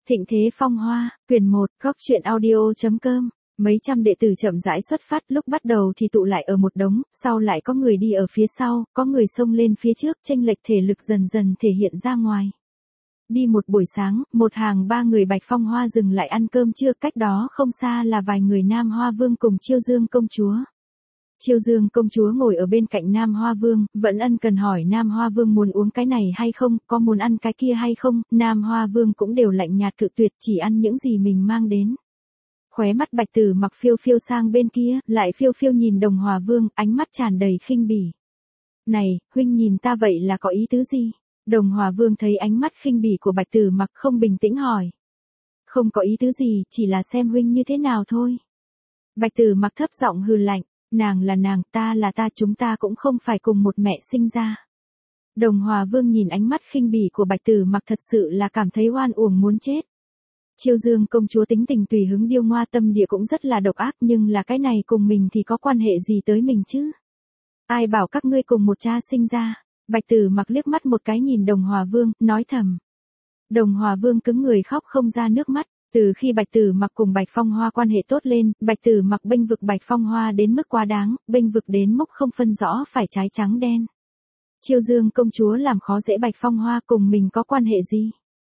Thịnh thế phong hoa, quyển 1, góc truyện audio.com. Mấy trăm đệ tử chậm rãi xuất phát, lúc bắt đầu thì tụ lại ở một đống, sau lại có người đi ở phía sau, có người xông lên phía trước, chênh lệch thể lực dần dần thể hiện ra ngoài. Đi một buổi sáng, một hàng 3 người Bạch Phong Hoa dừng lại ăn cơm trưa, cách đó không xa là vài người Nam Hoa Vương cùng Chiêu Dương công chúa. Chiêu Dương công chúa ngồi ở bên cạnh Nam Hoa Vương, vẫn ân cần hỏi Nam Hoa Vương muốn uống cái này hay không, có muốn ăn cái kia hay không, Nam Hoa Vương cũng đều lạnh nhạt cự tuyệt, chỉ ăn những gì mình mang đến. Khóe mắt Bạch Tử Mặc phiêu phiêu sang bên kia, lại phiêu phiêu nhìn Đồng Hòa Vương, ánh mắt tràn đầy khinh bỉ. Này, huynh nhìn ta vậy là có ý tứ gì? Đồng Hòa Vương thấy ánh mắt khinh bỉ của Bạch Tử Mặc không bình tĩnh hỏi. Không có ý tứ gì, chỉ là xem huynh như thế nào thôi. Bạch Tử Mặc thấp giọng hừ lạnh. Nàng là nàng, ta là ta, chúng ta cũng không phải cùng một mẹ sinh ra. Đồng Hòa Vương nhìn ánh mắt khinh bỉ của Bạch Tử Mặc thật sự là cảm thấy oan uổng muốn chết. Chiêu Dương công chúa tính tình tùy hứng điêu ngoa, tâm địa cũng rất là độc ác, nhưng là cái này cùng mình thì có quan hệ gì tới mình chứ? Ai bảo các ngươi cùng một cha sinh ra? Bạch Tử Mặc liếc mắt một cái nhìn Đồng Hòa Vương, nói thầm. Đồng Hòa Vương cứng người khóc không ra nước mắt. Từ khi Bạch Tử Mặc cùng Bạch Phong Hoa quan hệ tốt lên, Bạch Tử Mặc bênh vực Bạch Phong Hoa đến mức quá đáng, bênh vực đến mức không phân rõ phải trái trắng đen. Chiêu Dương công chúa làm khó dễ Bạch Phong Hoa, cùng mình có quan hệ gì?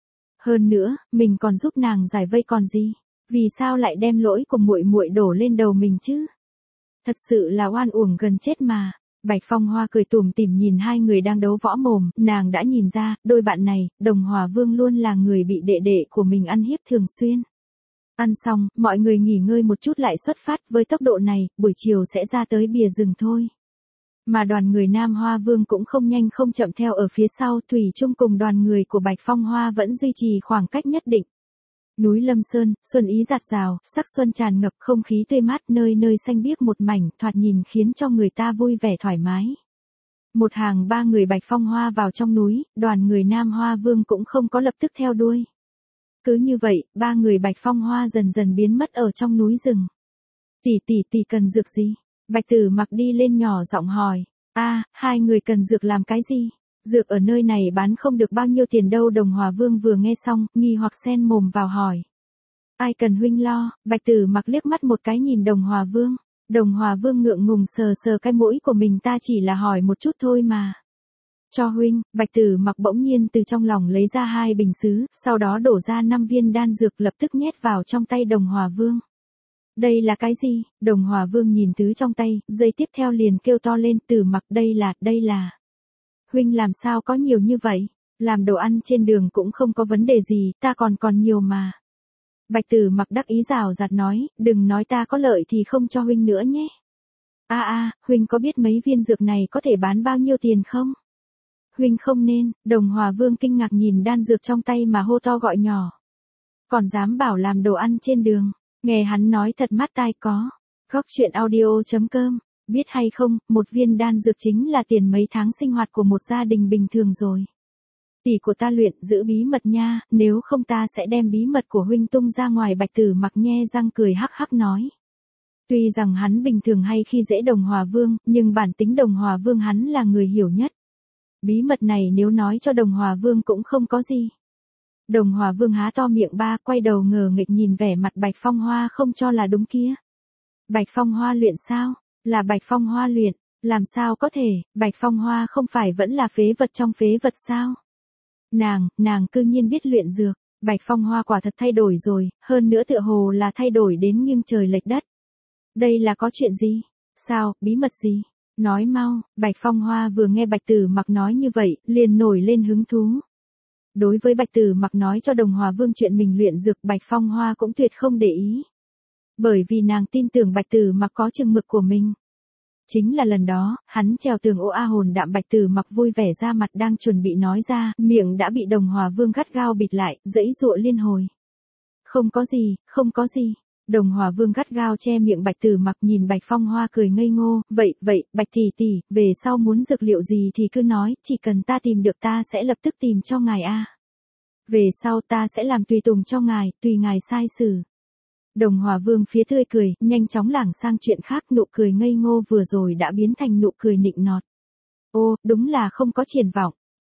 Hơn nữa, mình còn giúp nàng giải vây còn gì? Vì sao lại đem lỗi của muội muội đổ lên đầu mình chứ? Thật sự là oan uổng gần chết mà. Bạch Phong Hoa cười tủm tỉm nhìn hai người đang đấu võ mồm, nàng đã nhìn ra, đôi bạn này, Đồng Hòa Vương luôn là người bị đệ đệ của mình ăn hiếp thường xuyên. Ăn xong, mọi người nghỉ ngơi một chút lại xuất phát, với tốc độ này, buổi chiều sẽ ra tới bìa rừng thôi. Mà đoàn người Nam Hoa Vương cũng không nhanh không chậm theo ở phía sau, thủy chung cùng đoàn người của Bạch Phong Hoa vẫn duy trì khoảng cách nhất định. Núi Lâm Sơn, xuân ý rạt rào, sắc xuân tràn ngập, không khí tươi mát, nơi nơi xanh biếc một mảnh, thoạt nhìn khiến cho người ta vui vẻ thoải mái. Một hàng 3 người Bạch Phong Hoa vào trong núi, đoàn người Nam Hoa Vương cũng không có lập tức theo đuôi. Cứ như vậy, 3 người Bạch Phong Hoa dần dần biến mất ở trong núi rừng. Tỷ cần dược gì? Bạch Tử Mặc đi lên nhỏ giọng hỏi. Hai người cần dược làm cái gì? Dược ở nơi này bán không được bao nhiêu tiền đâu. Đồng Hòa Vương vừa nghe xong, nghi hoặc xen mồm vào hỏi. Ai cần huynh lo? Bạch Tử Mặc liếc mắt một cái nhìn Đồng Hòa Vương. Đồng Hòa Vương ngượng ngùng sờ sờ cái mũi của mình, ta chỉ là hỏi một chút thôi mà. Cho huynh. Bạch Tử Mặc bỗng nhiên từ trong lòng lấy ra 2 bình sứ, sau đó đổ ra 5 viên đan dược lập tức nhét vào trong tay Đồng Hòa Vương. Đây là cái gì? Đồng Hòa Vương nhìn thứ trong tay, giây tiếp theo liền kêu to lên, Tử Mặc, đây là. Huynh làm sao có nhiều như vậy? Làm đồ ăn trên đường cũng không có vấn đề gì, ta còn nhiều mà. Bạch Tử Mặc đắc ý rào rạt nói, đừng nói ta có lợi thì không cho huynh nữa nhé. Huynh có biết mấy viên dược này có thể bán bao nhiêu tiền không? Huynh không nên. Đồng Hòa Vương kinh ngạc nhìn đan dược trong tay mà hô to gọi nhỏ. Còn dám bảo làm đồ ăn trên đường, nghe hắn nói thật mát tai có. Góc truyện audio.com. Biết hay không, một viên đan dược chính là tiền mấy tháng sinh hoạt của một gia đình bình thường rồi. Tỷ của ta luyện, giữ bí mật nha, nếu không ta sẽ đem bí mật của huynh tung ra ngoài. Bạch Tử Mặc nhe răng cười hắc hắc nói. Tuy rằng hắn bình thường hay khi dễ Đồng Hòa Vương, nhưng bản tính Đồng Hòa Vương hắn là người hiểu nhất. Bí mật này nếu nói cho Đồng Hòa Vương cũng không có gì. Đồng Hòa Vương há to miệng quay đầu ngờ nghịch nhìn vẻ mặt Bạch Phong Hoa không cho là đúng kia. Bạch Phong Hoa luyện sao? Là Bạch Phong Hoa luyện, làm sao có thể, Bạch Phong Hoa không phải vẫn là phế vật trong phế vật sao? Nàng cư nhiên biết luyện dược, Bạch Phong Hoa quả thật thay đổi rồi, hơn nữa tựa hồ là thay đổi đến nghiêng trời lệch đất. Đây là có chuyện gì? Sao, bí mật gì? Nói mau. Bạch Phong Hoa vừa nghe Bạch Tử Mặc nói như vậy, liền nổi lên hứng thú. Đối với Bạch Tử Mặc nói cho Đồng Hòa Vương chuyện mình luyện dược, Bạch Phong Hoa cũng tuyệt không để ý. Bởi vì nàng tin tưởng Bạch Tử Mặc có chừng mực của mình. Chính là lần đó, hắn trèo tường hồn đạm. Bạch Tử Mặc vui vẻ ra mặt đang chuẩn bị nói ra, miệng đã bị Đồng Hòa Vương gắt gao bịt lại, giãy giụa liên hồi. Không có gì. Đồng Hòa Vương gắt gao che miệng Bạch Tử Mặc, nhìn Bạch Phong Hoa cười ngây ngô, vậy, Bạch tỷ, về sau muốn dược liệu gì thì cứ nói, chỉ cần ta tìm được ta sẽ lập tức tìm cho ngài Về sau ta sẽ làm tùy tùng cho ngài, tùy ngài sai xử. Đồng Hòa Vương phía tươi cười, nhanh chóng lảng sang chuyện khác, nụ cười ngây ngô vừa rồi đã biến thành nụ cười nịnh nọt. Đúng là không có triển vọng.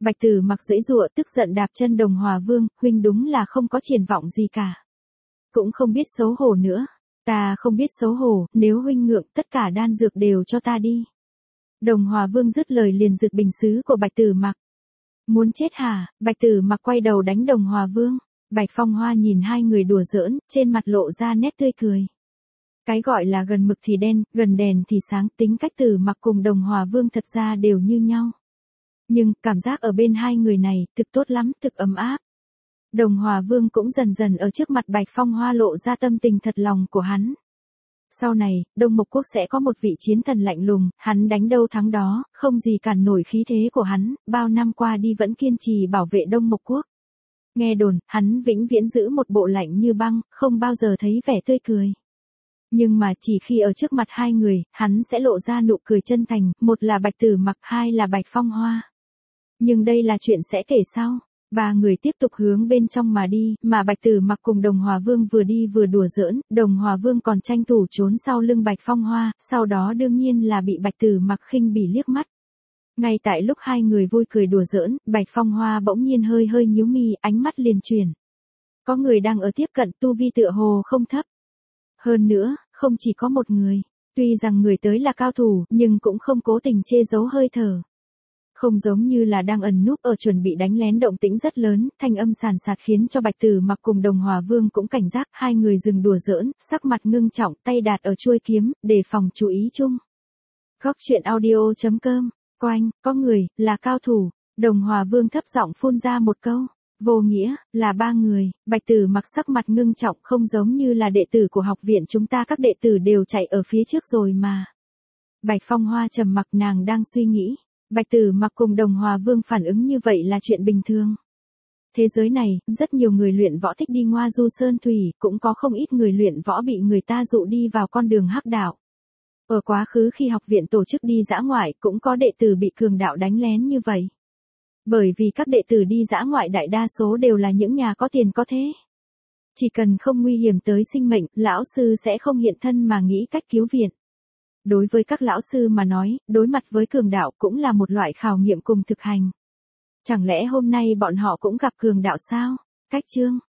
Bạch Tử Mặc giãy giụa tức giận đạp chân Đồng Hòa Vương, huynh đúng là không có triển vọng gì cả. Cũng không biết xấu hổ nữa. Ta không biết xấu hổ, nếu huynh ngượng tất cả đan dược đều cho ta đi. Đồng Hòa Vương dứt lời liền giật bình sứ của Bạch Tử Mặc. Muốn chết hả? Bạch Tử Mặc quay đầu đánh Đồng Hòa Vương. Bạch Phong Hoa nhìn hai người đùa giỡn, trên mặt lộ ra nét tươi cười. Cái gọi là gần mực thì đen, gần đèn thì sáng, tính cách Tử Mặc cùng Đồng Hòa Vương thật ra đều như nhau. Nhưng, cảm giác ở bên hai người này, thực tốt lắm, thực ấm áp. Đồng Hòa Vương cũng dần dần ở trước mặt Bạch Phong Hoa lộ ra tâm tình thật lòng của hắn. Sau này, Đông Mộc Quốc sẽ có một vị chiến thần lạnh lùng, hắn đánh đâu thắng đó, không gì cản nổi khí thế của hắn, bao năm qua đi vẫn kiên trì bảo vệ Đông Mộc Quốc. Nghe đồn, hắn vĩnh viễn giữ một bộ lạnh như băng, không bao giờ thấy vẻ tươi cười. Nhưng mà chỉ khi ở trước mặt hai người, hắn sẽ lộ ra nụ cười chân thành, một là Bạch Tử Mặc, hai là Bạch Phong Hoa. Nhưng đây là chuyện sẽ kể sau. Ba người tiếp tục hướng bên trong mà đi, mà Bạch Tử Mặc cùng Đồng Hòa Vương vừa đi vừa đùa giỡn, Đồng Hòa Vương còn tranh thủ trốn sau lưng Bạch Phong Hoa, sau đó đương nhiên là bị Bạch Tử Mặc khinh bỉ liếc mắt. Ngay tại lúc hai người vui cười đùa giỡn, Bạch Phong Hoa bỗng nhiên hơi hơi nhíu mi, ánh mắt liền chuyển. Có người đang ở tiếp cận, tu vi tựa hồ không thấp. Hơn nữa, không chỉ có một người, tuy rằng người tới là cao thủ, nhưng cũng không cố tình che giấu hơi thở. Không giống như là đang ẩn núp ở chuẩn bị đánh lén, động tĩnh rất lớn, thanh âm sàn sạt khiến cho Bạch Tử Mặc cùng Đồng Hòa Vương cũng cảnh giác, hai người dừng đùa giỡn, sắc mặt ngưng trọng, tay đặt ở chuôi kiếm, đề phòng chú ý chung. Góc truyện audio.com, Oanh, có người, là cao thủ, Đồng Hòa Vương thấp giọng phun ra một câu. Vô nghĩa, là ba người. Bạch Tử Mặc sắc mặt ngưng trọng, không giống như là đệ tử của học viện chúng ta, các đệ tử đều chạy ở phía trước rồi mà. Bạch Phong Hoa trầm mặc, nàng đang suy nghĩ. Bạch Tử Mặc cùng Đồng Hòa Vương phản ứng như vậy là chuyện bình thường. Thế giới này, rất nhiều người luyện võ thích đi ngoa du sơn thủy, cũng có không ít người luyện võ bị người ta dụ đi vào con đường hắc đạo. Ở quá khứ khi học viện tổ chức đi dã ngoại, cũng có đệ tử bị cường đạo đánh lén như vậy. Bởi vì các đệ tử đi dã ngoại đại đa số đều là những nhà có tiền có thế. Chỉ cần không nguy hiểm tới sinh mệnh, lão sư sẽ không hiện thân mà nghĩ cách cứu viện. Đối với các lão sư mà nói, đối mặt với cường đạo cũng là một loại khảo nghiệm cùng thực hành. Chẳng lẽ hôm nay bọn họ cũng gặp cường đạo sao? Cách chương